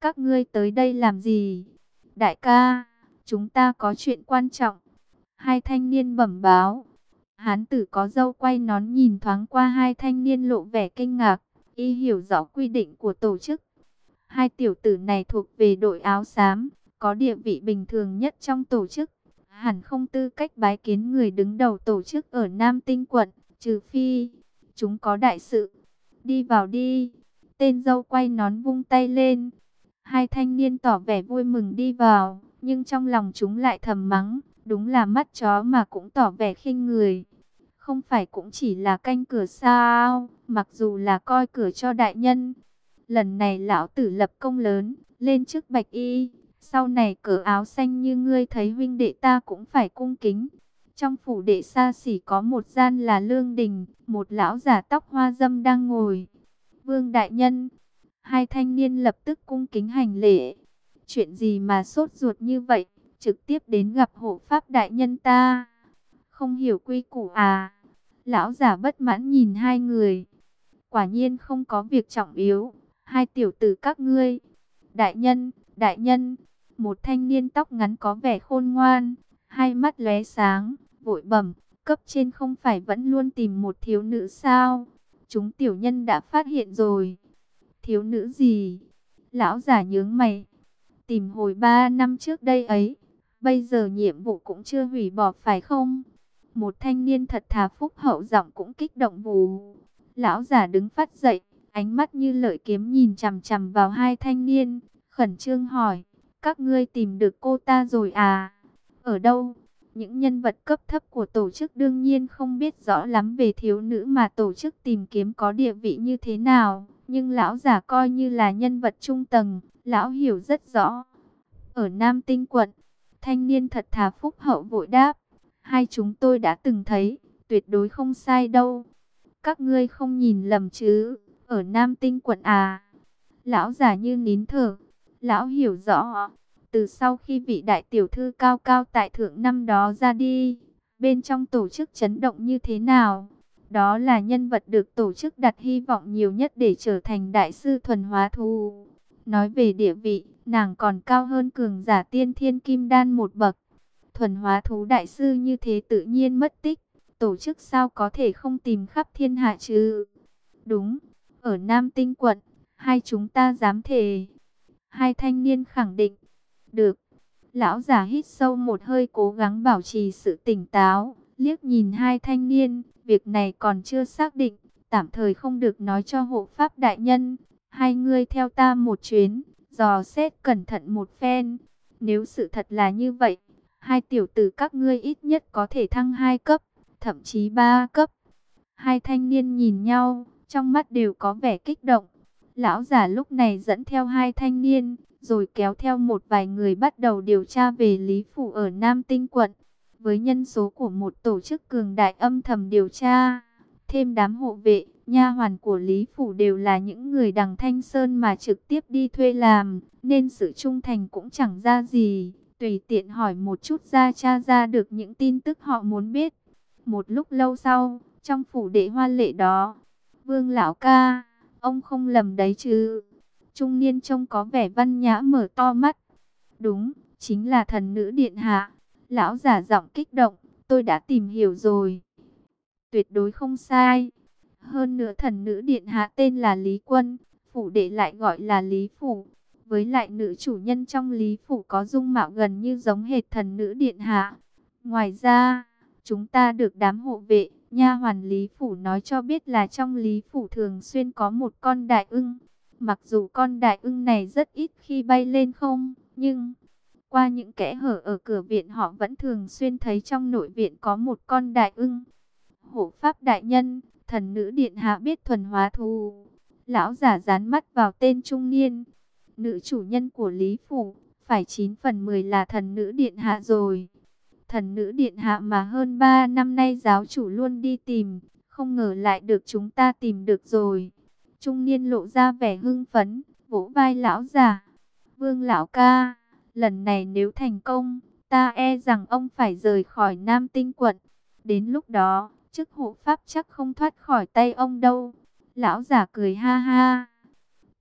các ngươi tới đây làm gì? Đại ca, chúng ta có chuyện quan trọng. Hai thanh niên bẩm báo. Hán tử có râu quay nón nhìn thoáng qua hai thanh niên lộ vẻ kinh ngạc, y hiểu rõ quy định của tổ chức. Hai tiểu tử này thuộc về đội áo xám, có địa vị bình thường nhất trong tổ chức, hẳn không tư cách bái kiến người đứng đầu tổ chức ở Nam Tinh quận, trừ phi chúng có đại sự. Đi vào đi. Tên râu quay nón vung tay lên. Hai thanh niên tỏ vẻ vui mừng đi vào, nhưng trong lòng chúng lại thầm mắng, đúng là mắt chó mà cũng tỏ vẻ khinh người. Không phải cũng chỉ là canh cửa sao, mặc dù là coi cửa cho đại nhân. Lần này lão tử lập công lớn, lên chức bạch y, sau này cởi áo xanh như ngươi thấy huynh đệ ta cũng phải cung kính. Trong phủ đệ xa xỉ có một gian là lương đình, một lão giả tóc hoa dâm đang ngồi. Vương đại nhân. Hai thanh niên lập tức cung kính hành lễ. Chuyện gì mà sốt ruột như vậy, trực tiếp đến gặp hộ pháp đại nhân ta. Không hiểu quy củ à? Lão giả bất mãn nhìn hai người. Quả nhiên không có việc trọng yếu. Hai tiểu tử các ngươi. Đại nhân. Một thanh niên tóc ngắn có vẻ khôn ngoan, hai mắt lóe sáng, vội bẩm, cấp trên không phải vẫn luôn tìm một thiếu nữ sao? Chúng tiểu nhân đã phát hiện rồi. Thiếu nữ gì? Lão giả nhướng mày. Tìm hồi 3 năm trước đây ấy. Bây giờ nhiệm vụ cũng chưa hủy bỏ phải không? Một thanh niên thật thà phúc hậu giọng cũng kích động vù. Lão giả đứng phát dậy, ánh mắt như lợi kiếm nhìn chằm chằm vào hai thanh niên, khẩn trương hỏi, các ngươi tìm được cô ta rồi à? Ở đâu? Những nhân vật cấp thấp của tổ chức đương nhiên không biết rõ lắm về thiếu nữ mà tổ chức tìm kiếm có địa vị như thế nào, nhưng lão giả coi như là nhân vật trung tầng, lão hiểu rất rõ. Ở Nam Tinh quận, thanh niên thật thà phúc hậu vội đáp, hai chúng tôi đã từng thấy, tuyệt đối không sai đâu. Các ngươi không nhìn lầm chứ, ở Nam Tinh quận à? Lão giả như nín thở, lão hiểu rõ. Từ sau khi vị đại tiểu thư cao cao tại thượng năm đó ra đi, bên trong tổ chức chấn động như thế nào? Đó là nhân vật được tổ chức đặt hy vọng nhiều nhất để trở thành đại sư thuần hóa thú. Nói về địa vị, nàng còn cao hơn cường giả tiên thiên kim đan một bậc. Thuần hóa thú đại sư như thế tự nhiên mất tích. Tổ chức sao có thể không tìm khắp thiên hạ chứ? Đúng, ở Nam Tinh quận, hai chúng ta dám thề. Hai thanh niên khẳng định. Được. Lão giả hít sâu một hơi cố gắng bảo trì sự tỉnh táo, liếc nhìn hai thanh niên, việc này còn chưa xác định, tạm thời không được nói cho hộ pháp đại nhân. Hai ngươi theo ta một chuyến, dò xét cẩn thận một phen. Nếu sự thật là như vậy, hai tiểu tử các ngươi ít nhất có thể thăng 2 cấp, thậm chí 3 cấp. Hai thanh niên nhìn nhau, trong mắt đều có vẻ kích động. Lão giả lúc này dẫn theo hai thanh niên, rồi kéo theo một vài người bắt đầu điều tra về Lý Phủ ở Nam Tinh quận. Với nhân số của một tổ chức cường đại âm thầm điều tra, thêm đám hộ vệ, nha hoàn của Lý Phủ đều là những người đằng Thanh Sơn mà trực tiếp đi thuê làm, nên sự trung thành cũng chẳng ra gì. Tùy tiện hỏi một chút ra tra ra được những tin tức họ muốn biết. Một lúc lâu sau, trong phủ đệ hoa lệ đó, Vương lão ca, ông không lầm đấy chứ? Trung niên trông có vẻ văn nhã mở to mắt. Đúng, chính là thần nữ điện hạ. Lão giả giọng kích động, tôi đã tìm hiểu rồi. Tuyệt đối không sai. Hơn nữa thần nữ điện hạ tên là Lý Quân, phủ đệ lại gọi là Lý Phủ. Với lại nữ chủ nhân trong Lý Phủ có dung mạo gần như giống hệt thần nữ điện hạ. Ngoài ra, chúng ta được đám hộ vệ, nha hoàn Lý Phủ nói cho biết là trong Lý Phủ thường xuyên có một con đại ưng. Mặc dù con đại ưng này rất ít khi bay lên không, nhưng qua những kẽ hở ở cửa viện họ vẫn thường xuyên thấy trong nội viện có một con đại ưng. Hộ pháp đại nhân, thần nữ điện hạ biết thuần hóa thú. Lão giả dán mắt vào tên trung niên. Nữ chủ nhân của Lý Phủ, phải 9 phần 10 là thần nữ điện hạ rồi. Thần nữ điện hạ mà hơn 3 năm nay giáo chủ luôn đi tìm, không ngờ lại được chúng ta tìm được rồi. Trung niên lộ ra vẻ hưng phấn, vỗ vai lão giả. Vương lão ca, lần này nếu thành công, ta e rằng ông phải rời khỏi Nam Tinh quận. Đến lúc đó, chức hộ pháp chắc không thoát khỏi tay ông đâu. Lão giả cười ha ha.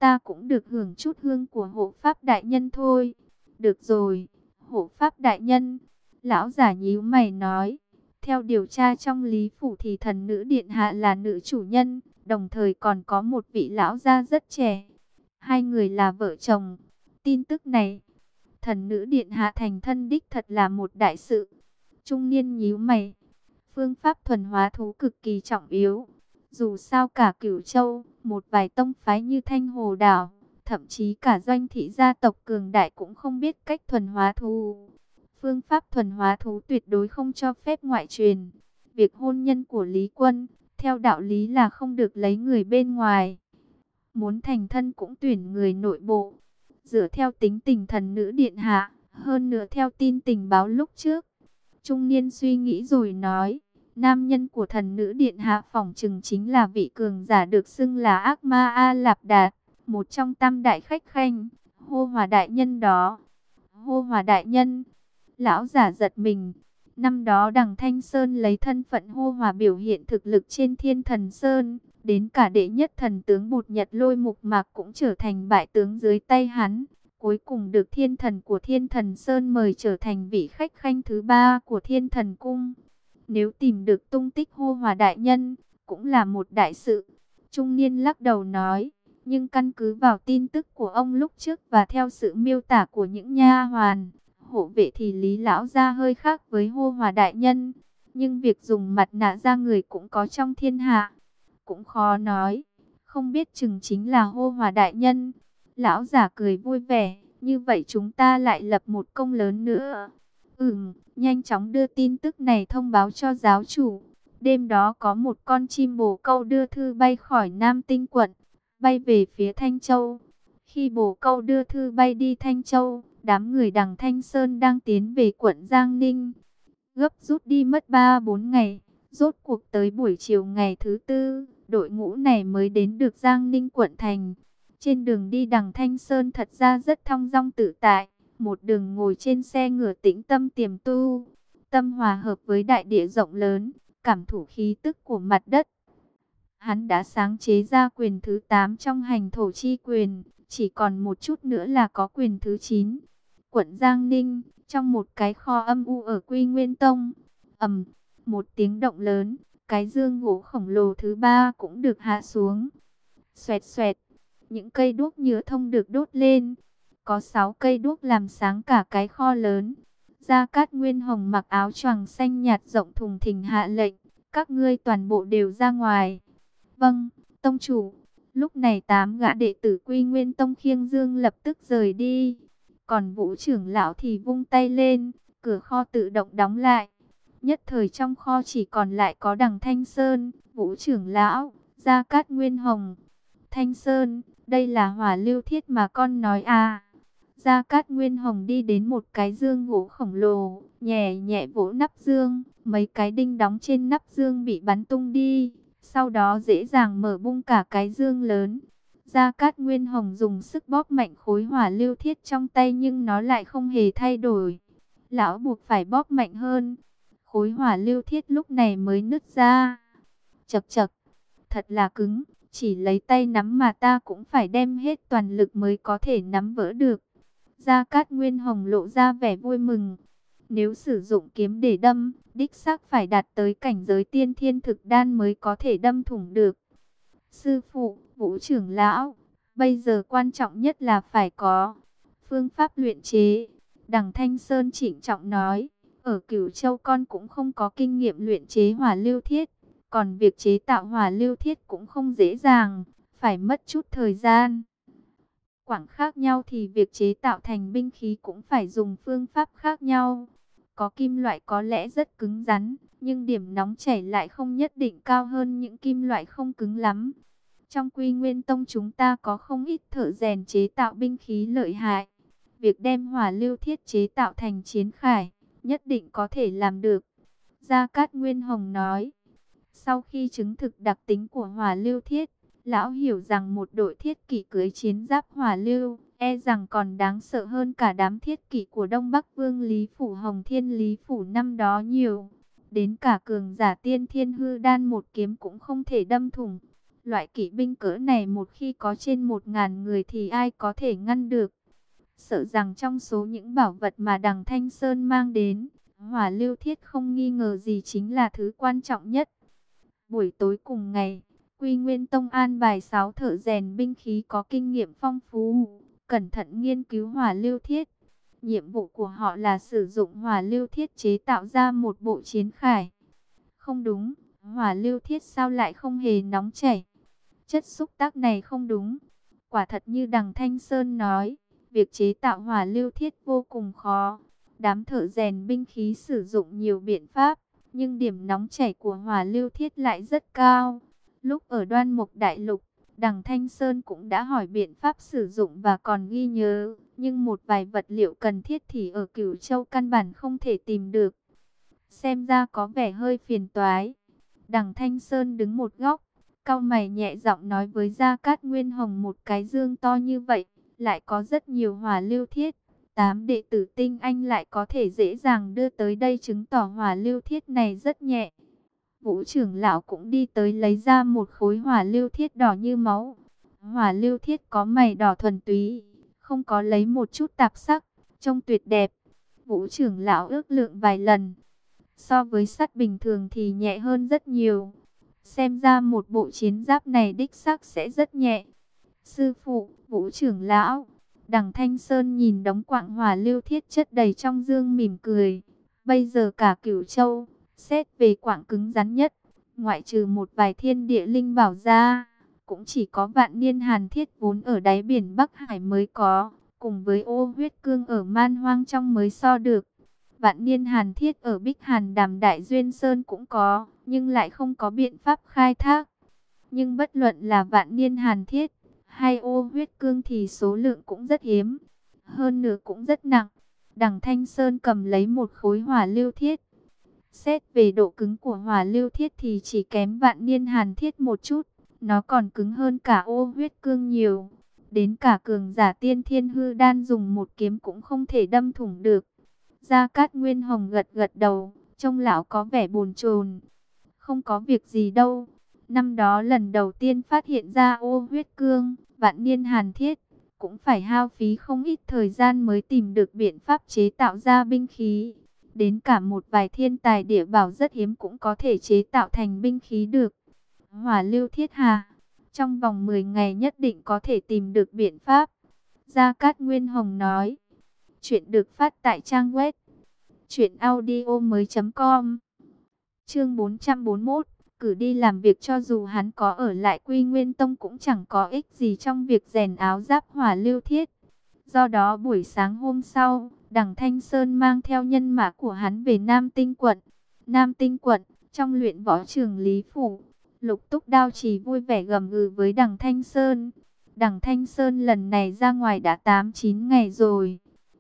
ta cũng được hưởng chút hương của hộ pháp đại nhân thôi. Được rồi, hộ pháp đại nhân. Lão giả nhíu mày nói. Theo điều tra trong Lý Phủ thì thần nữ điện hạ là nữ chủ nhân, đồng thời còn có một vị lão gia rất trẻ. Hai người là vợ chồng. Tin tức này, thần nữ điện hạ thành thân đích thật là một đại sự. Trung niên nhíu mày. Phương pháp thuần hóa thú cực kỳ trọng yếu. Dù sao cả Cửu Châu, một vài tông phái như Thanh Hồ Đảo, thậm chí cả doanh thị gia tộc cường đại cũng không biết cách thuần hóa thú. Phương pháp thuần hóa thú tuyệt đối không cho phép ngoại truyền. Việc hôn nhân của Lý Quân, theo đạo lý là không được lấy người bên ngoài. Muốn thành thân cũng tuyển người nội bộ. Dựa theo tính tình thần nữ điện hạ, hơn nữa theo tin tình báo lúc trước. Trung niên suy nghĩ rồi nói, nam nhân của thần nữ điện hạ phỏng chừng chính là vị cường giả được xưng là Ác Ma A Lạp Đạt, một trong tam đại khách khanh, Hô Hòa đại nhân đó. Hô Hòa đại nhân, lão giả giật mình. Năm đó Đằng Thanh Sơn lấy thân phận Hô Hòa biểu hiện thực lực trên Thiên Thần Sơn, đến cả đệ nhất thần tướng Bụt Nhật Lôi Mục Mạc cũng trở thành bại tướng dưới tay hắn. Cuối cùng được thiên thần của Thiên Thần Sơn mời trở thành vị khách khanh thứ 3 của Thiên Thần Cung. Nếu tìm được tung tích Hô Hòa đại nhân, cũng là một đại sự. Trung niên lắc đầu nói, nhưng căn cứ vào tin tức của ông lúc trước và theo sự miêu tả của những nha hoàn, hộ vệ thì Lý lão gia hơi khác với Hô Hòa đại nhân. Nhưng việc dùng mặt nạ ra người cũng có trong thiên hạ, cũng khó nói. Không biết chừng chính là Hô Hòa đại nhân. Lão giả cười vui vẻ, như vậy chúng ta lại lập một công lớn nữa. Nhanh chóng đưa tin tức này thông báo cho giáo chủ. Đêm đó có một con chim bồ câu đưa thư bay khỏi Nam Tinh quận, bay về phía Thanh Châu. Khi bồ câu đưa thư bay đi Thanh Châu, đám người Đằng Thanh Sơn đang tiến về quận Giang Ninh. Gấp rút đi mất 3-4 ngày, rốt cuộc tới buổi chiều ngày thứ 4, đội ngũ này mới đến được Giang Ninh quận thành. Trên đường đi Đằng Thanh Sơn thật ra rất thong dong tự tại, một đường ngồi trên xe ngựa tĩnh tâm tiềm tu, tâm hòa hợp với đại địa rộng lớn, cảm thụ khí tức của mặt đất. Hắn đã sáng chế ra quyền thứ 8 trong hành thổ chi quyền, chỉ còn một chút nữa là có quyền thứ 9. Quận Giang Ninh, trong một cái kho âm u ở Quy Nguyên Tông, một tiếng động lớn, cái dương gỗ khổng lồ thứ 3 cũng được hạ xuống. Xoẹt xoẹt, những cây đuốc nhựa thông được đốt lên. Có 6 cây đuốc làm sáng cả cái kho lớn. Gia Cát Nguyên Hồng mặc áo choàng xanh nhạt rộng thùng thình hạ lệnh, các ngươi toàn bộ đều ra ngoài. Vâng, tông chủ. Lúc này 8 gã đệ tử Quy Nguyên Tông khiêng dương lập tức rời đi. Còn Vũ trưởng lão thì vung tay lên, cửa kho tự động đóng lại. Nhất thời trong kho chỉ còn lại có Đằng Thanh Sơn, Vũ trưởng lão, Gia Cát Nguyên Hồng. Thanh Sơn, đây là hỏa lưu thiết mà con nói à? Gia Cát Nguyên Hồng đi đến một cái dương gỗ khổng lồ, nhẹ nhẹ vỗ nắp dương, mấy cái đinh đóng trên nắp dương bị bắn tung đi, sau đó dễ dàng mở bung cả cái dương lớn. Gia Cát Nguyên Hồng dùng sức bóp mạnh khối hỏa lưu thiết trong tay nhưng nó lại không hề thay đổi. Lão buộc phải bóp mạnh hơn, khối hỏa lưu thiết lúc này mới nứt ra. Chậc chậc, thật là cứng, chỉ lấy tay nắm mà ta cũng phải đem hết toàn lực mới có thể nắm vỡ được. Gia Cát Nguyên Hồng lộ ra vẻ vui mừng. Nếu sử dụng kiếm để đâm, đích xác phải đạt tới cảnh giới tiên thiên thực đan mới có thể đâm thủng được. Sư phụ, Vũ trưởng lão, bây giờ quan trọng nhất là phải có phương pháp luyện chế. Đằng Thanh Sơn trịnh trọng nói, ở Cửu Châu con cũng không có kinh nghiệm luyện chế hỏa lưu thiết. Còn việc chế tạo hỏa lưu thiết cũng không dễ dàng, phải mất chút thời gian. Quảng khác nhau thì việc chế tạo thành binh khí cũng phải dùng phương pháp khác nhau. Có kim loại có lẽ rất cứng rắn, nhưng điểm nóng chảy lại không nhất định cao hơn những kim loại không cứng lắm. Trong Quy Nguyên Tông chúng ta có không ít thợ rèn chế tạo binh khí lợi hại. Việc đem hỏa lưu thiết chế tạo thành chiến khải, nhất định có thể làm được. Gia Cát Nguyên Hồng nói. Sau khi chứng thực đặc tính của hỏa lưu thiết, lão hiểu rằng một đội thiết kỵ cưỡi chiến giáp hỏa lưu, e rằng còn đáng sợ hơn cả đám thiết kỵ của Đông Bắc Vương Lý Phủ Hồng Thiên Lý Phủ năm đó nhiều. Đến cả cường giả tiên thiên hư đan một kiếm cũng không thể đâm thủng. Loại kỵ binh cỡ này một khi có trên 1.000 người thì ai có thể ngăn được. Sợ rằng trong số những bảo vật mà Đằng Thanh Sơn mang đến, hỏa lưu thiết không nghi ngờ gì chính là thứ quan trọng nhất. Buổi tối cùng ngày, Quy Nguyên Tông an bài 6 thợ rèn binh khí có kinh nghiệm phong phú, cẩn thận nghiên cứu hỏa lưu thiết. Nhiệm vụ của họ là sử dụng hỏa lưu thiết chế tạo ra một bộ chiến khải. Không đúng, hỏa lưu thiết sao lại không hề nóng chảy? Chất xúc tác này không đúng. Quả thật như Đằng Thanh Sơn nói, việc chế tạo hỏa lưu thiết vô cùng khó. Đám thợ rèn binh khí sử dụng nhiều biện pháp, nhưng điểm nóng chảy của hỏa lưu thiết lại rất cao. Lúc ở Đoan Mục Đại Lục, Đằng Thanh Sơn cũng đã hỏi biện pháp sử dụng và còn ghi nhớ, nhưng một vài vật liệu cần thiết thì ở Cửu Châu căn bản không thể tìm được. Xem ra có vẻ hơi phiền toái. Đằng Thanh Sơn đứng một góc, cau mày nhẹ giọng nói với Gia Cát Nguyên Hồng, một cái dương to như vậy, lại có rất nhiều hỏa lưu thiết. 8 đệ tử tinh anh lại có thể dễ dàng đưa tới đây, chứng tỏ hỏa lưu thiết này rất nhẹ. Vũ trưởng lão cũng đi tới lấy ra một khối hỏa lưu thiết đỏ như máu. Hỏa lưu thiết có màu đỏ thuần túy, không có lấy một chút tạp sắc, trông tuyệt đẹp. Vũ trưởng lão ước lượng vài lần, so với sắt bình thường thì nhẹ hơn rất nhiều. Xem ra một bộ chiến giáp này đích xác sẽ rất nhẹ. Sư phụ, Vũ trưởng lão. Đằng Thanh Sơn nhìn đống quặng hỏa lưu thiết chất đầy trong dương mỉm cười. Bây giờ cả Cửu Châu, xét về quặng cứng rắn nhất, ngoại trừ một vài thiên địa linh bảo ra, cũng chỉ có Vạn Niên Hàn Thiết vốn ở đáy biển Bắc Hải mới có, cùng với Ô Huyết Cương ở Man Hoang trong mới so được. Vạn Niên Hàn Thiết ở Bích Hàn Đàm Đại Duyên Sơn cũng có, nhưng lại không có biện pháp khai thác. Nhưng bất luận là Vạn Niên Hàn Thiết hay Ô Huyết Cương thì số lượng cũng rất hiếm, hơn nữa cũng rất nặng. Đằng Thanh Sơn cầm lấy một khối hỏa lưu thiết. Xét về độ cứng của hỏa lưu thiết thì chỉ kém Vạn Niên Hàn Thiết một chút, nó còn cứng hơn cả Ô Huyết Cương nhiều. Đến cả cường giả tiên thiên hư đan dùng một kiếm cũng không thể đâm thủng được. Gia Cát Nguyên Hồng gật gật đầu, trông lão có vẻ bồn chồn. Không có việc gì đâu. Năm đó lần đầu tiên phát hiện ra Ô Huyết Cương, Vạn Niên Hàn Thiết, cũng phải hao phí không ít thời gian mới tìm được biện pháp chế tạo ra binh khí. Đến cả một vài thiên tài địa bảo rất hiếm cũng có thể chế tạo thành binh khí được. Hỏa lưu thiết hà, trong vòng 10 ngày nhất định có thể tìm được biện pháp. Gia Cát Nguyên Hồng nói. Chuyện được phát tại trang web truyệnaudiomoi.com. Chương 441, cử đi làm việc cho dù hắn có ở lại Quy Nguyên Tông cũng chẳng có ích gì trong việc rèn áo giáp hỏa lưu thiết. Do đó buổi sáng hôm sau, Đằng Thanh Sơn mang theo nhân mã của hắn về Nam Tinh quận. Nam Tinh quận, trong luyện võ trường Lý Phủ, Lục Túc Đao Chỉ vui vẻ gầm gừ với Đằng Thanh Sơn. Đằng Thanh Sơn lần này ra ngoài đã 8-9 ngày rồi.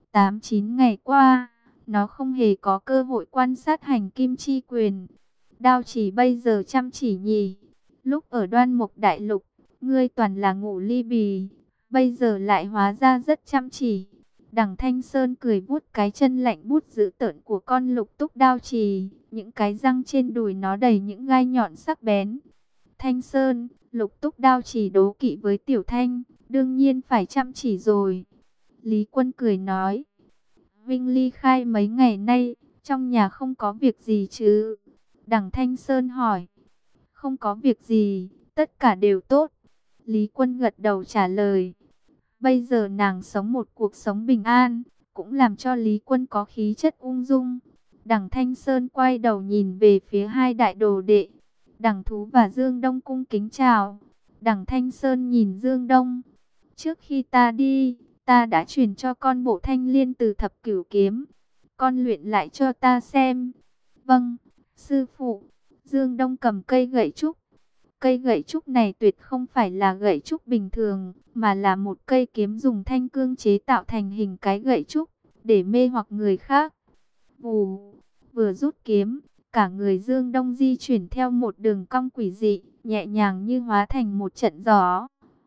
8-9 ngày qua, nó không hề có cơ hội quan sát hành kim chi quyền. Đao Chỉ bây giờ chăm chỉ nhỉ. Lúc ở Đoan Mục Đại Lục, ngươi toàn là ngủ ly bì, bây giờ lại hóa ra rất chăm chỉ. Đằng Thanh Sơn cười vuốt cái chân lạnh buốt dữ tợn của con Lục Túc Đao Chỉ, những cái răng trên đùi nó đầy những gai nhọn sắc bén. Thanh Sơn, Lục Túc Đao Chỉ đố kỵ với Tiểu Thanh, đương nhiên phải chăm chỉ rồi. Lý Quân cười nói, Vinh ly khai mấy ngày nay, trong nhà không có việc gì chứ? Đằng Thanh Sơn hỏi. Không có việc gì, tất cả đều tốt. Lý Quân gật đầu trả lời. Bây giờ nàng sống một cuộc sống bình an, cũng làm cho Lý Quân có khí chất ung dung. Đằng Thanh Sơn quay đầu nhìn về phía hai đại đồ đệ. Đằng Thú và Dương Đông cung kính chào. Đằng Thanh Sơn nhìn Dương Đông. Trước khi ta đi, ta đã truyền cho con bộ thanh liên từ thập cửu kiếm. Con luyện lại cho ta xem. Vâng, sư phụ. Dương Đông cầm cây gậy trúc. Cây gậy trúc này tuyệt không phải là gậy trúc bình thường, mà là một cây kiếm dùng thanh cương chế tạo thành hình cái gậy trúc, để mê hoặc người khác. Vù, vừa rút kiếm, cả người Dương Đông di chuyển theo một đường cong quỷ dị, nhẹ nhàng như hóa thành một trận gió.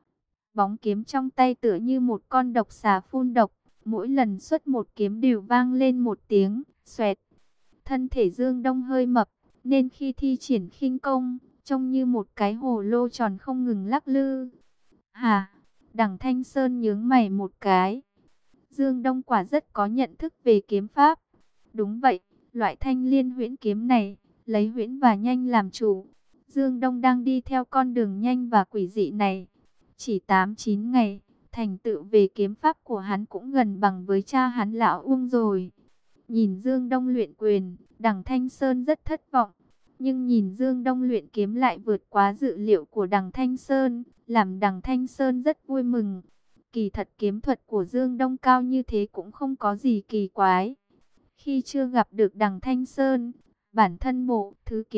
Bóng kiếm trong tay tựa như một con độc xà phun độc, mỗi lần xuất một kiếm đều vang lên một tiếng xoẹt. Thân thể Dương Đông hơi mập, nên khi thi triển khinh công, trông như một cái hồ lô tròn không ngừng lắc lư. Hả? Đằng Thanh Sơn nhướng mày một cái. Dương Đông quả rất có nhận thức về kiếm pháp. Đúng vậy, loại thanh liên huyễn kiếm này, lấy huyễn và nhanh làm chủ. Dương Đông đang đi theo con đường nhanh và quỷ dị này. Chỉ 8-9 ngày, thành tựu về kiếm pháp của hắn cũng gần bằng với cha hắn lão Uông rồi. Nhìn Dương Đông luyện quyền, đằng Thanh Sơn rất thất vọng. Nhưng nhìn Dương Đông luyện kiếm lại vượt quá dự liệu của đằng Thanh Sơn, làm đằng Thanh Sơn rất vui mừng. Kỳ thật kiếm thuật của Dương Đông cao như thế cũng không có gì kỳ quái. Khi chưa gặp được đằng Thanh Sơn, bản thân bộ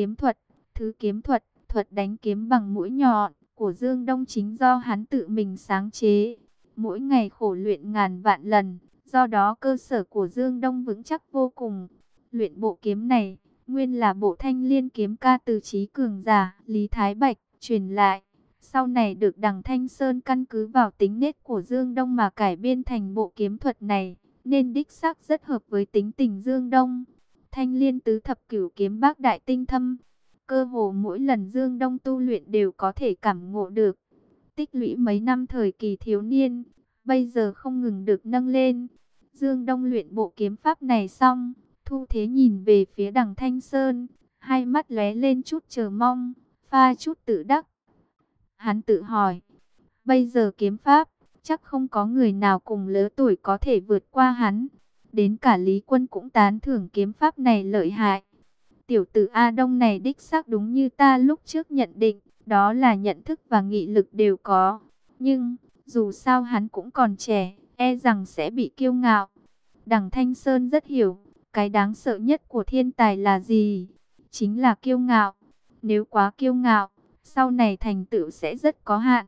thứ kiếm thuật, thuật đánh kiếm bằng mũi nhọn của Dương Đông chính do hắn tự mình sáng chế. Mỗi ngày khổ luyện ngàn vạn lần, do đó cơ sở của Dương Đông vững chắc vô cùng. Luyện bộ kiếm này, nguyên là bộ thanh liên kiếm ca từ trí cường giả Lý Thái Bạch truyền lại. Sau này được đằng Thanh Sơn căn cứ vào tính nết của Dương Đông mà cải biên thành bộ kiếm thuật này, nên đích xác rất hợp với tính tình Dương Đông. Thanh liên tứ thập cửu kiếm bác đại tinh thâm, cơ hồ mỗi lần Dương Đông tu luyện đều có thể cảm ngộ được. Tích lũy mấy năm thời kỳ thiếu niên, bây giờ không ngừng được nâng lên. Dương Đông luyện bộ kiếm pháp này xong, thu thế nhìn về phía đằng Thanh Sơn, hai mắt lóe lên chút chờ mong, pha chút tự đắc. Hắn tự hỏi, bây giờ kiếm pháp, chắc không có người nào cùng lứa tuổi có thể vượt qua hắn. Đến cả Lý Quân cũng tán thưởng kiếm pháp này lợi hại. Tiểu tử A Đông này đích xác đúng như ta lúc trước nhận định, đó là nhận thức và nghị lực đều có. Nhưng, dù sao hắn cũng còn trẻ, e rằng sẽ bị kiêu ngạo. Đằng Thanh Sơn rất hiểu, cái đáng sợ nhất của thiên tài là gì? Chính là kiêu ngạo. Nếu quá kiêu ngạo, sau này thành tựu sẽ rất có hạn.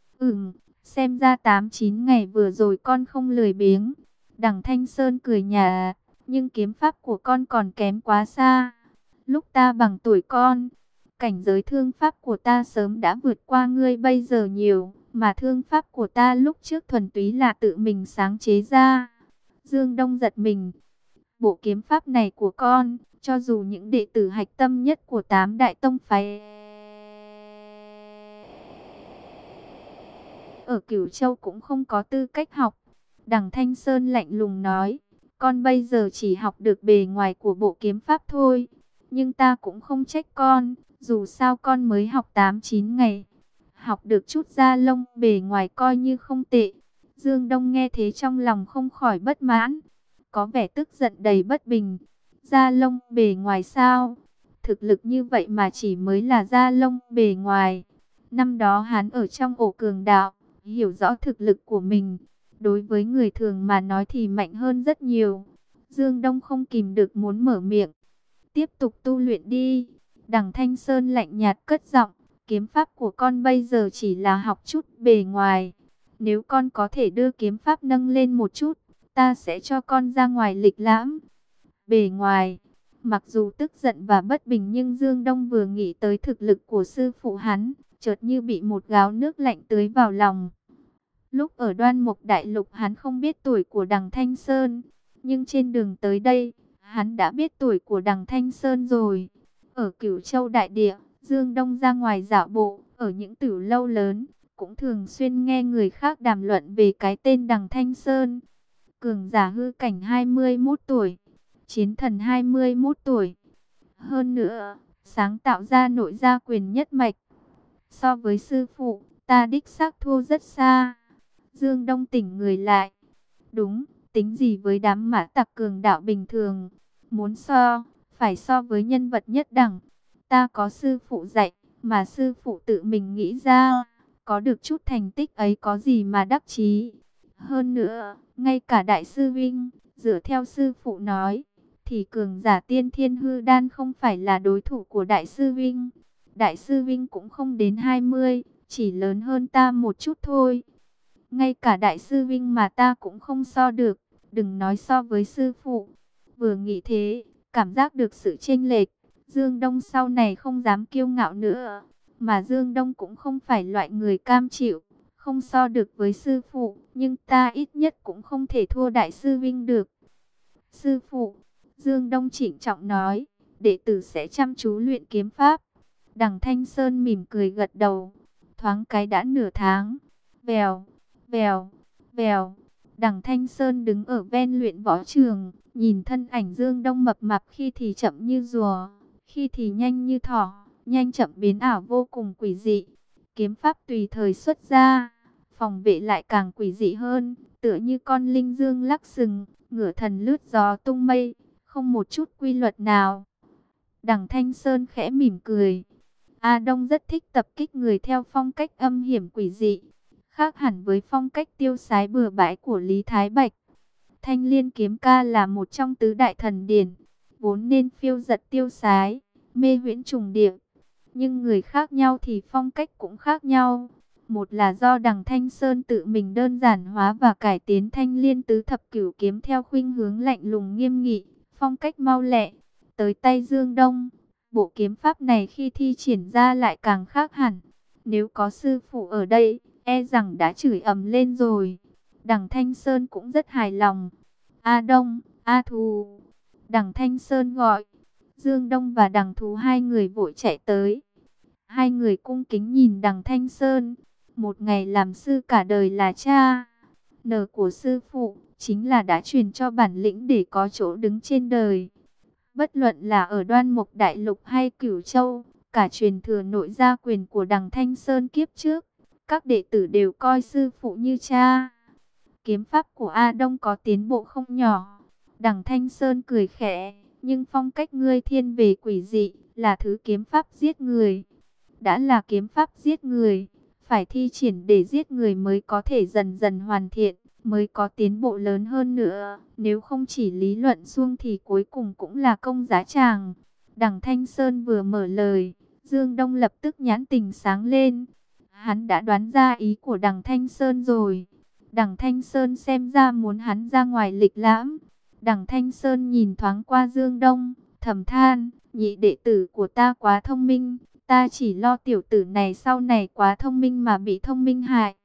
Xem ra 8-9 ngày vừa rồi con không lười biếng. Đằng Thanh Sơn cười nhạt, nhưng kiếm pháp của con còn kém quá xa. Lúc ta bằng tuổi con, cảnh giới thương pháp của ta sớm đã vượt qua ngươi bây giờ nhiều, mà thương pháp của ta lúc trước thuần túy là tự mình sáng chế ra. Dương Đông giật mình. Bộ kiếm pháp này của con, cho dù những đệ tử hạch tâm nhất của 8 đại tông phái ở Cửu Châu cũng không có tư cách học. Đằng Thanh Sơn lạnh lùng nói, con bây giờ chỉ học được bề ngoài của bộ kiếm pháp thôi. Nhưng ta cũng không trách con, dù sao con mới học 8-9 ngày. Học được chút da lông bề ngoài coi như không tệ. Dương Đông nghe thế trong lòng không khỏi bất mãn, có vẻ tức giận đầy bất bình. Da lông bề ngoài sao? Thực lực như vậy mà chỉ mới là da lông bề ngoài. Năm đó hắn ở trong ổ cường đạo, hiểu rõ thực lực của mình. Đối với người thường mà nói thì mạnh hơn rất nhiều. Dương Đông không kìm được muốn mở miệng. Tiếp tục tu luyện đi. Đằng Thanh Sơn lạnh nhạt cất giọng. Kiếm pháp của con bây giờ chỉ là học chút bề ngoài. Nếu con có thể đưa kiếm pháp nâng lên một chút, ta sẽ cho con ra ngoài lịch lãm. Bề ngoài. Mặc dù tức giận và bất bình nhưng Dương Đông vừa nghĩ tới thực lực của sư phụ hắn, chợt như bị một gáo nước lạnh tưới vào lòng. Lúc ở Đoan Mục Đại Lục hắn không biết tuổi của đằng Thanh Sơn, nhưng trên đường tới đây, hắn đã biết tuổi của đằng Thanh Sơn rồi. Ở Cửu Châu Đại Địa, Dương Đông ra ngoài dạo bộ, ở những tửu lâu lớn, cũng thường xuyên nghe người khác đàm luận về cái tên đằng Thanh Sơn. Cường giả hư cảnh 21 tuổi, chiến thần 21 tuổi. Hơn nữa, sáng tạo ra nội gia quyền nhất mạch. So với sư phụ, ta đích xác thua rất xa. Dương Đông tỉnh người lại. Đúng, tính gì với đám mã tặc cường đạo bình thường. Muốn so, phải so với nhân vật nhất đẳng. Ta có sư phụ dạy, mà sư phụ tự mình nghĩ ra. Có được chút thành tích ấy có gì mà đắc chí. Hơn nữa, ngay cả đại sư Vinh, dựa theo sư phụ nói, thì cường giả tiên thiên hư đan không phải là đối thủ của đại sư Vinh. Đại sư Vinh cũng không đến 20, chỉ lớn hơn ta một chút thôi. Ngay cả đại sư Vinh mà ta cũng không so được, đừng nói so với sư phụ. Vừa nghĩ thế, cảm giác được sự chênh lệch, Dương Đông sau này không dám kiêu ngạo nữa. Mà Dương Đông cũng không phải loại người cam chịu, không so được với sư phụ, nhưng ta ít nhất cũng không thể thua đại sư Vinh được. Sư phụ, Dương Đông trịnh trọng nói, đệ tử sẽ chăm chú luyện kiếm pháp. Đằng Thanh Sơn mỉm cười gật đầu. Thoáng cái đã nửa tháng. Vèo, vèo, vèo. Đằng Thanh Sơn đứng ở ven luyện võ trường, nhìn thân ảnh Dương Đông mập mạp khi thì chậm như rùa, khi thì nhanh như thỏ, nhanh chậm biến ảo vô cùng quỷ dị. Kiếm pháp tùy thời xuất ra, phòng vệ lại càng quỷ dị hơn, tựa như con linh dương lắc sừng, ngửa thần lướt gió tung mây, không một chút quy luật nào. Đằng Thanh Sơn khẽ mỉm cười. A Đông rất thích tập kích người theo phong cách âm hiểm quỷ dị, khác hẳn với phong cách tiêu sái bừa bãi của Lý Thái Bạch. Thanh Liên kiếm ca là một trong tứ đại thần điển, vốn nên phiêu dật tiêu sái, mê huyễn trùng điệp. Nhưng người khác nhau thì phong cách cũng khác nhau. Một là do đằng Thanh Sơn tự mình đơn giản hóa và cải tiến Thanh Liên tứ thập cửu kiếm theo khuynh hướng lạnh lùng nghiêm nghị, phong cách mau lẹ. Tới tay Dương Đông, bộ kiếm pháp này khi thi triển ra lại càng khác hẳn. Nếu có sư phụ ở đây, e rằng đã chửi ầm lên rồi. Đằng Thanh Sơn cũng rất hài lòng. A Đông, A Thù. Đằng Thanh Sơn gọi. Dương Đông và Đằng Thú hai người vội chạy tới. Hai người cung kính nhìn Đằng Thanh Sơn. Một ngày làm sư cả đời là cha. Nở của sư phụ chính là đã truyền cho bản lĩnh để có chỗ đứng trên đời. Bất luận là ở Đoan Mộc Đại Lục hay Cửu Châu, cả truyền thừa nội gia quyền của Đằng Thanh Sơn kiếp trước, các đệ tử đều coi sư phụ như cha. Kiếm pháp của A Đông có tiến bộ không nhỏ. Đằng Thanh Sơn cười khẽ, nhưng phong cách ngươi thiên về quỷ dị, là thứ kiếm pháp giết người. Đã là kiếm pháp giết người, phải thi triển để giết người mới có thể dần dần hoàn thiện, mới có tiến bộ lớn hơn nữa. Nếu không chỉ lý luận suông thì cuối cùng cũng là công giá tràng. Đằng Thanh Sơn vừa mở lời, Dương Đông lập tức nhãn tình sáng lên. Hắn đã đoán ra ý của đằng Thanh Sơn rồi. Đằng Thanh Sơn xem ra muốn hắn ra ngoài lịch lãm. Đằng Thanh Sơn nhìn thoáng qua Dương Đông, thầm than, nhị đệ tử của ta quá thông minh. Ta chỉ lo tiểu tử này sau này quá thông minh mà bị thông minh hại.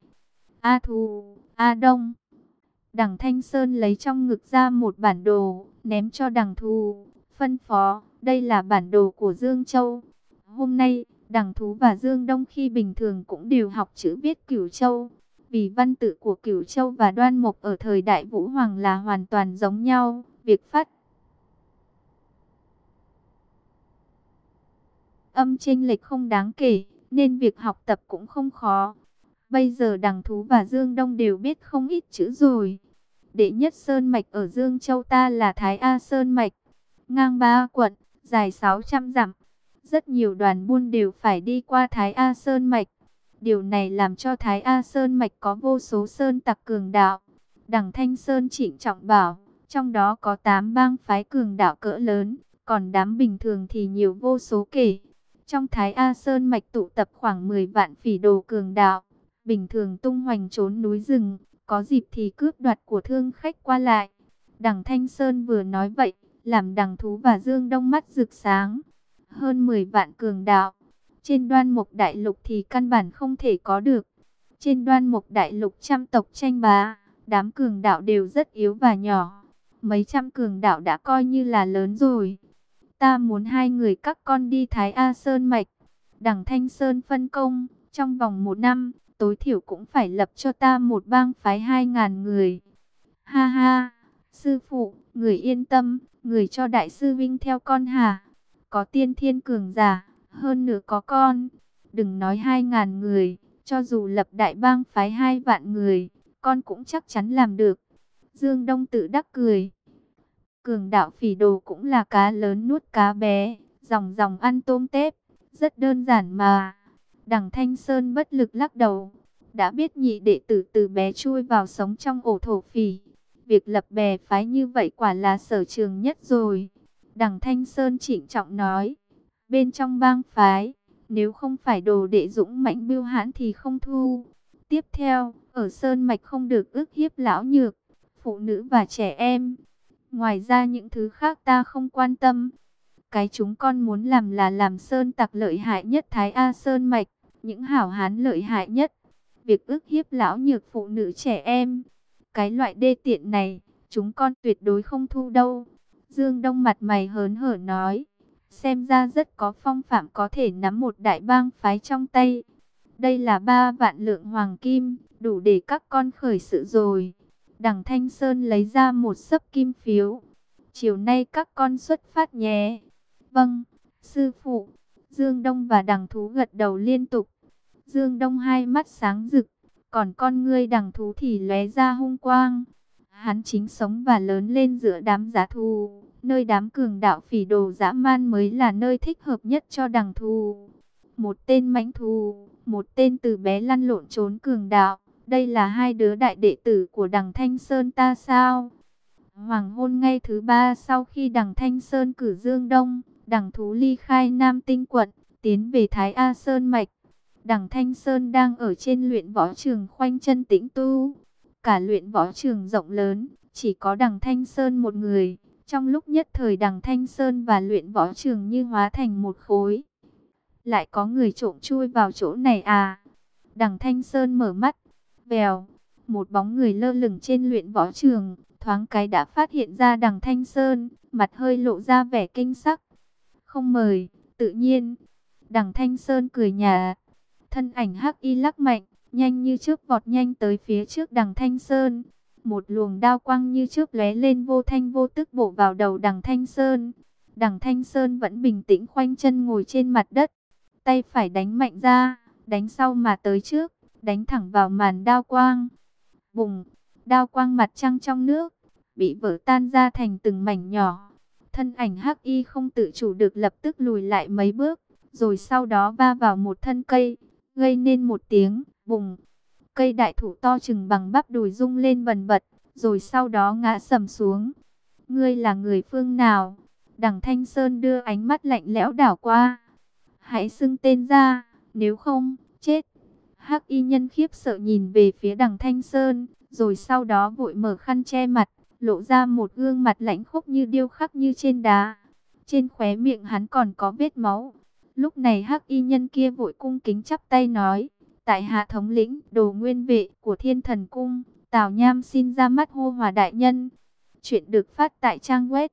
A Thù, A Đông. Đằng Thanh Sơn lấy trong ngực ra một bản đồ, ném cho Đằng Thù, phân phó, đây là bản đồ của Dương Châu. Hôm nay, Đằng Thú và Dương Đông khi bình thường cũng đều học chữ viết Cửu Châu. Vì văn tự của Cửu Châu và Đoan Mộc ở thời đại Vũ Hoàng là hoàn toàn giống nhau, việc phát âm chênh lệch không đáng kể, nên việc học tập cũng không khó. Bây giờ Đằng Thú và Dương Đông đều biết không ít chữ rồi. Đệ nhất sơn mạch ở Dương Châu ta là Thái A Sơn Mạch, ngang 3 quận, dài 600 dặm. Rất nhiều đoàn buôn đều phải đi qua Thái A Sơn Mạch. Điều này làm cho Thái A Sơn Mạch có vô số sơn tặc cường đạo. Đằng Thanh Sơn trịnh trọng bảo, trong đó có 8 bang phái cường đạo cỡ lớn, còn đám bình thường thì nhiều vô số kể. Trong Thái A Sơn Mạch tụ tập khoảng 10 vạn phỉ đồ cường đạo, bình thường tung hoành trốn núi rừng, có dịp thì cướp đoạt của thương khách qua lại. Đằng Thanh Sơn vừa nói vậy, làm Đằng Thú và Dương Đông mắt rực sáng. Hơn 10 vạn cường đạo, trên Đoan Mộc Đại Lục thì căn bản không thể có được. Trên Đoan Mộc Đại Lục trăm tộc tranh bá, đám cường đạo đều rất yếu và nhỏ. Mấy trăm cường đạo đã coi như là lớn rồi. Ta muốn hai người các con đi Thái A Sơn Mạch. Đằng Thanh Sơn phân công, trong vòng 1 năm, tối thiểu cũng phải lập cho ta một bang phái 2.000 người. Ha ha, sư phụ, người yên tâm, người cho đại sư vinh theo con hả? Có tiên thiên cường giả, hơn nữa có con. Đừng nói 2.000 người, cho dù lập đại bang phái 2 vạn người, con cũng chắc chắn làm được. Dương Đông tự đắc cười. Cường đạo phỉ đồ cũng là cá lớn nuốt cá bé, dòng dòng ăn tôm tép, rất đơn giản mà. Đằng Thanh Sơn bất lực lắc đầu, đã biết nhị đệ tử từ bé chui vào sống trong ổ thổ phỉ. Việc lập bè phái như vậy quả là sở trường nhất rồi. Đằng Thanh Sơn trịnh trọng nói, bên trong bang phái, nếu không phải đồ đệ dũng mãnh bưu hãn thì không thu. Tiếp theo, ở Sơn Mạch không được ức hiếp lão nhược, phụ nữ và trẻ em. Ngoài ra những thứ khác ta không quan tâm. Cái chúng con muốn làm là làm sơn tặc lợi hại nhất Thái A Sơn Mạch, những hảo hán lợi hại nhất. Việc ức hiếp lão nhược phụ nữ trẻ em, cái loại đê tiện này, chúng con tuyệt đối không thu đâu. Dương Đông mặt mày hớn hở nói, xem ra rất có phong phạm, có thể nắm một đại bang phái trong tay. Đây là 3 vạn lượng hoàng kim, đủ để các con khởi sự rồi. Đằng Thanh Sơn lấy ra một xấp kim phiếu. Chiều nay các con xuất phát nhé. Vâng, sư phụ. Dương Đông và Đằng Thú gật đầu liên tục. Dương Đông hai mắt sáng rực, còn con ngươi Đằng Thú thì lóe ra hung quang. Hắn chính sống và lớn lên giữa đám giá thú, nơi đám cường đạo phỉ đồ dã man mới là nơi thích hợp nhất cho Đằng Thú. Một tên mãnh thú, một tên từ bé lăn lộn trốn cường đạo. Đây là hai đứa đại đệ tử của Đằng Thanh Sơn ta sao? Hoàng hôn ngày thứ 3 sau khi Đằng Thanh Sơn cử Dương Đông, Đằng Thú ly khai Nam Tinh quận, tiến về Thái A Sơn mạch. Đằng Thanh Sơn đang ở trên luyện võ trường khoanh chân tĩnh tu. Cả luyện võ trường rộng lớn, chỉ có Đằng Thanh Sơn một người. Trong lúc nhất thời Đằng Thanh Sơn và luyện võ trường như hóa thành một khối. Lại có người trộm chui vào chỗ này à? Đằng Thanh Sơn mở mắt. Vèo, một bóng người lơ lửng trên luyện võ trường, thoáng cái đã phát hiện ra Đằng Thanh Sơn, mặt hơi lộ ra vẻ kinh sắc. Không mời, tự nhiên. Đằng Thanh Sơn cười nhạt, thân ảnh hắc y lắc mạnh, nhanh như chớp vọt nhanh tới phía trước Đằng Thanh Sơn. Một luồng đao quang như chớp lóe lên vô thanh vô tức bổ vào đầu Đằng Thanh Sơn. Đằng Thanh Sơn vẫn bình tĩnh khoanh chân ngồi trên mặt đất, tay phải đánh mạnh ra, đánh sau mà tới trước, đánh thẳng vào màn đao quang. Bùng, đao quang mặt trăng trong nước, bị vỡ tan ra thành từng mảnh nhỏ. Thân ảnh hắc y không tự chủ được lập tức lùi lại mấy bước, rồi sau đó va vào một thân cây, gây nên một tiếng bùng. Cây đại thụ to chừng bằng bắp đùi rung lên bần bật, rồi sau đó ngã sầm xuống. Ngươi là người phương nào? Đằng Thanh Sơn đưa ánh mắt lạnh lẽo đảo qua. Hãy xưng tên ra, nếu không, chết. Hắc y nhân khiếp sợ nhìn về phía Đằng Thanh Sơn, rồi sau đó vội mở khăn che mặt, lộ ra một gương mặt lãnh khốc như điêu khắc như trên đá. Trên khóe miệng hắn còn có vết máu. Lúc này hắc y nhân kia vội cung kính chắp tay nói: tại hạ thống lĩnh Đồ Nguyên vệ của Thiên Thần Cung, Tào Nham xin ra mắt hô hòa đại nhân. Chuyện được phát tại trang web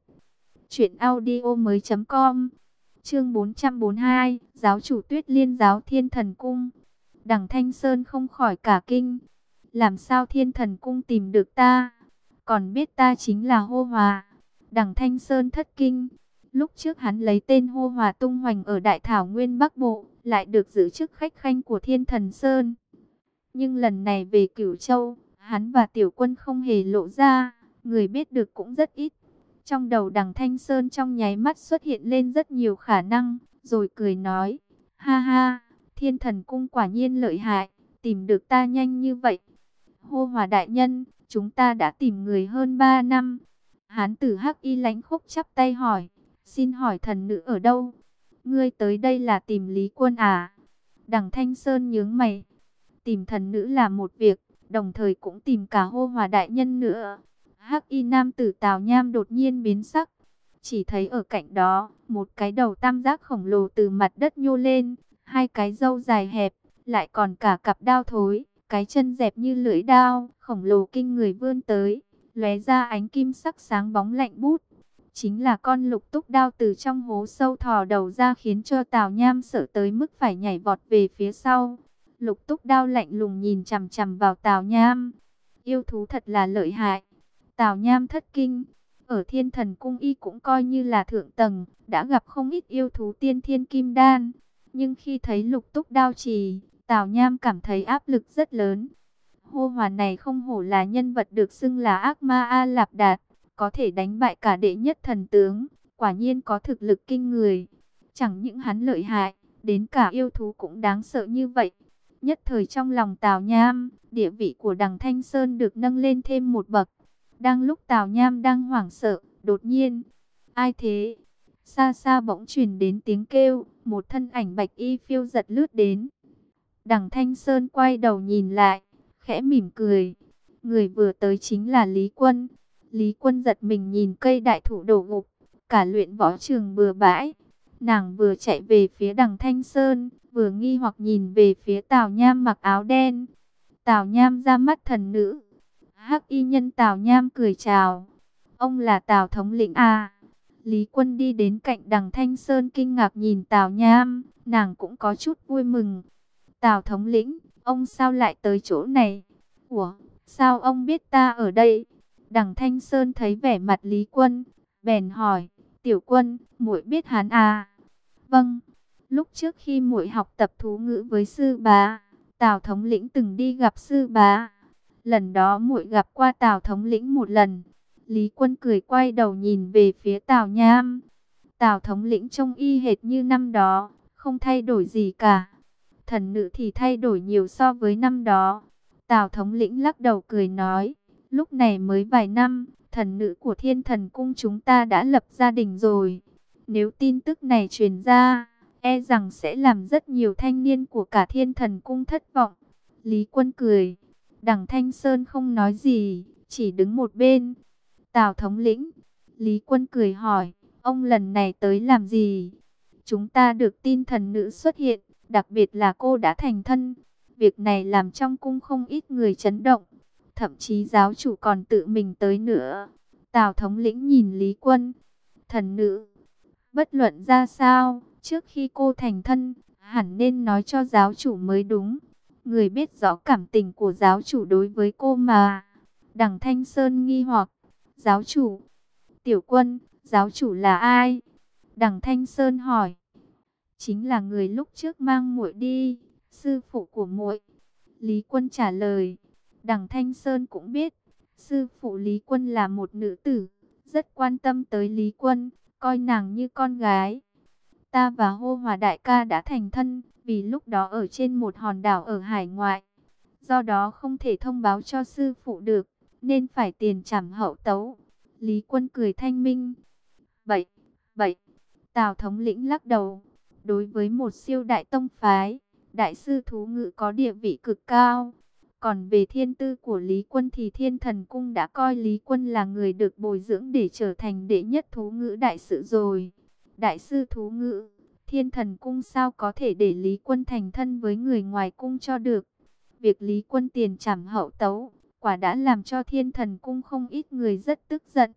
truyệnaudiomoi.com. Chương 442, giáo chủ Tuyết Liên giáo Thiên Thần Cung. Đằng Thanh Sơn không khỏi cả kinh. Làm sao Thiên Thần Cung tìm được ta? Còn biết ta chính là Hô Hòa. Đằng Thanh Sơn thất kinh. Lúc trước hắn lấy tên Hô Hòa tung hoành ở Đại Thảo Nguyên Bắc Bộ, lại được giữ chức khách khanh của Thiên Thần Sơn. Nhưng lần này về Cửu Châu, hắn và Tiểu Quân không hề lộ ra, người biết được cũng rất ít. Trong đầu Đằng Thanh Sơn trong nháy mắt xuất hiện lên rất nhiều khả năng, rồi cười nói: ha ha, Thiên Thần Cung quả nhiên lợi hại, tìm được ta nhanh như vậy. Hô Hòa đại nhân, chúng ta đã tìm người hơn 3 năm. Hán tử hắc y lãnh khốc chắp tay hỏi: xin hỏi thần nữ ở đâu? Ngươi tới đây là tìm Lý Quân à? Đằng Thanh Sơn nhướng mày. Tìm thần nữ là một việc, đồng thời cũng tìm cả Hô Hòa đại nhân nữa. Hắc y nam tử Tào Nham đột nhiên biến sắc. Chỉ thấy ở cạnh đó, một cái đầu tam giác khổng lồ từ mặt đất nhô lên, hai cái râu dài hẹp, lại còn cả cặp đao thối, cái chân dẹp như lưỡi đao, khổng lồ kinh người vươn tới, lóe ra ánh kim sắc sáng bóng lạnh bút. Chính là con Lục Túc đao từ trong hố sâu thò đầu ra, khiến cho Tào Nham sợ tới mức phải nhảy vọt về phía sau. Lục Túc đao lạnh lùng nhìn chằm chằm vào Tào Nham. Yêu thú thật là lợi hại. Tào Nham thất kinh. Ở Thiên Thần Cung y cũng coi như là thượng tầng, đã gặp không ít yêu thú tiên thiên kim đan. Nhưng khi thấy Lục Túc đao trì, Tào Nham cảm thấy áp lực rất lớn. Hô Hòa này không hổ là nhân vật được xưng là ác ma A Lạp Đạt, có thể đánh bại cả đệ nhất thần tướng, quả nhiên có thực lực kinh người. Chẳng những hắn lợi hại, đến cả yêu thú cũng đáng sợ như vậy. Nhất thời trong lòng Tào Nham, địa vị của Đằng Thanh Sơn được nâng lên thêm một bậc. Đang lúc Tào Nham đang hoảng sợ, đột nhiên, ai thế? Xa xa bỗng truyền đến tiếng kêu, một thân ảnh bạch y phiêu giật lướt đến. Đằng Thanh Sơn quay đầu nhìn lại, khẽ mỉm cười. Người vừa tới chính là Lý Quân. Lý Quân giật mình nhìn cây đại thụ đổ gục, cả luyện võ trường bừa bãi. Nàng vừa chạy về phía Đằng Thanh Sơn, vừa nghi hoặc nhìn về phía Tào Nham mặc áo đen. Tào Nham ra mắt thần nữ. Hắc y nhân Tào Nham cười chào. Ông là Tào thống lĩnh à? Lý Quân đi đến cạnh Đằng Thanh Sơn kinh ngạc nhìn Tào Nham, nàng cũng có chút vui mừng. Tào thống lĩnh, ông sao lại tới chỗ này? Ủa, sao ông biết ta ở đây? Đằng Thanh Sơn thấy vẻ mặt Lý Quân, bèn hỏi, tiểu quân, muội biết hắn à? Vâng, lúc trước khi muội học tập thú ngữ với sư bá, Tào thống lĩnh từng đi gặp sư bá. Lần đó muội gặp qua Tào thống lĩnh một lần. Lý Quân cười quay đầu nhìn về phía Tào Nham. Tào thống lĩnh trông y hệt như năm đó, không thay đổi gì cả. Thần nữ thì thay đổi nhiều so với năm đó. Tào thống lĩnh lắc đầu cười nói, lúc này mới vài năm, thần nữ của Thiên Thần Cung chúng ta đã lập gia đình rồi. Nếu tin tức này truyền ra, e rằng sẽ làm rất nhiều thanh niên của cả Thiên Thần Cung thất vọng. Lý Quân cười. Đằng Thanh Sơn không nói gì, chỉ đứng một bên. Tào thống lĩnh, Lý Quân cười hỏi, ông lần này tới làm gì? Chúng ta được tin thần nữ xuất hiện, đặc biệt là cô đã thành thân. Việc này làm trong cung không ít người chấn động, thậm chí giáo chủ còn tự mình tới nữa. Tào thống lĩnh nhìn Lý Quân, thần nữ, bất luận ra sao, trước khi cô thành thân, hẳn nên nói cho giáo chủ mới đúng. Người biết rõ cảm tình của giáo chủ đối với cô mà. Đằng Thanh Sơn nghi hoặc, giáo chủ, tiểu quân, giáo chủ là ai? Đằng Thanh Sơn hỏi, chính là người lúc trước mang muội đi, sư phụ của muội. Lý Quân trả lời. Đằng Thanh Sơn cũng biết, sư phụ Lý Quân là một nữ tử, rất quan tâm tới Lý Quân, coi nàng như con gái. Ta và Hô Hòa đại ca đã thành thân, vì lúc đó ở trên một hòn đảo ở hải ngoại. Do đó không thể thông báo cho sư phụ được, nên phải tiền trảm hậu tấu. Lý Quân cười thanh minh. Bậy, bậy. Tào thống lĩnh lắc đầu. Đối với một siêu đại tông phái, đại sư thú ngữ có địa vị cực cao. Còn về thiên tư của Lý Quân thì Thiên Thần Cung đã coi Lý Quân là người được bồi dưỡng để trở thành đệ nhất thú ngữ đại sự rồi. Đại sư thú ngữ, Thiên Thần Cung sao có thể để Lý Quân thành thân với người ngoài cung cho được. Việc Lý Quân tiền trảm hậu tấu, quả đã làm cho Thiên Thần Cung không ít người rất tức giận.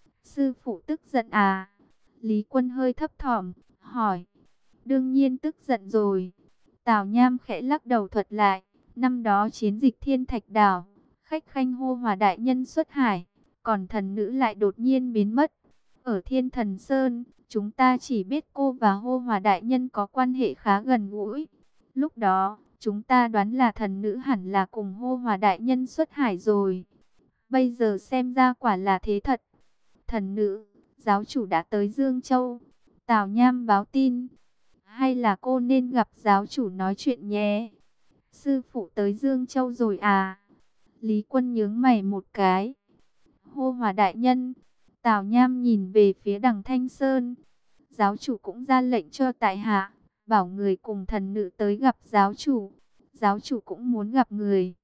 Sư phụ tức giận à? Lý Quân hơi thấp thỏm, hỏi. Đương nhiên tức giận rồi. Tào Nham khẽ lắc đầu thuật lại. Năm đó chiến dịch Thiên Thạch Đảo, khách khanh Hô Hòa đại nhân xuất hải, còn thần nữ lại đột nhiên biến mất. Ở Thiên Thần Sơn, chúng ta chỉ biết cô và Hô Hòa đại nhân có quan hệ khá gần gũi. Lúc đó, chúng ta đoán là thần nữ hẳn là cùng Hô Hòa đại nhân xuất hải rồi. Bây giờ xem ra quả là thế thật. Thần nữ, giáo chủ đã tới Dương Châu. Tào Nham báo tin. Hay là cô nên gặp giáo chủ nói chuyện nhé. Sư phụ tới Dương Châu rồi à? Lý Quân nhướng mày một cái. Hô Hòa đại nhân. Tào Nham nhìn về phía Đằng Thanh Sơn. Giáo chủ cũng ra lệnh cho tại hạ, bảo người cùng thần nữ tới gặp giáo chủ. Giáo chủ cũng muốn gặp người.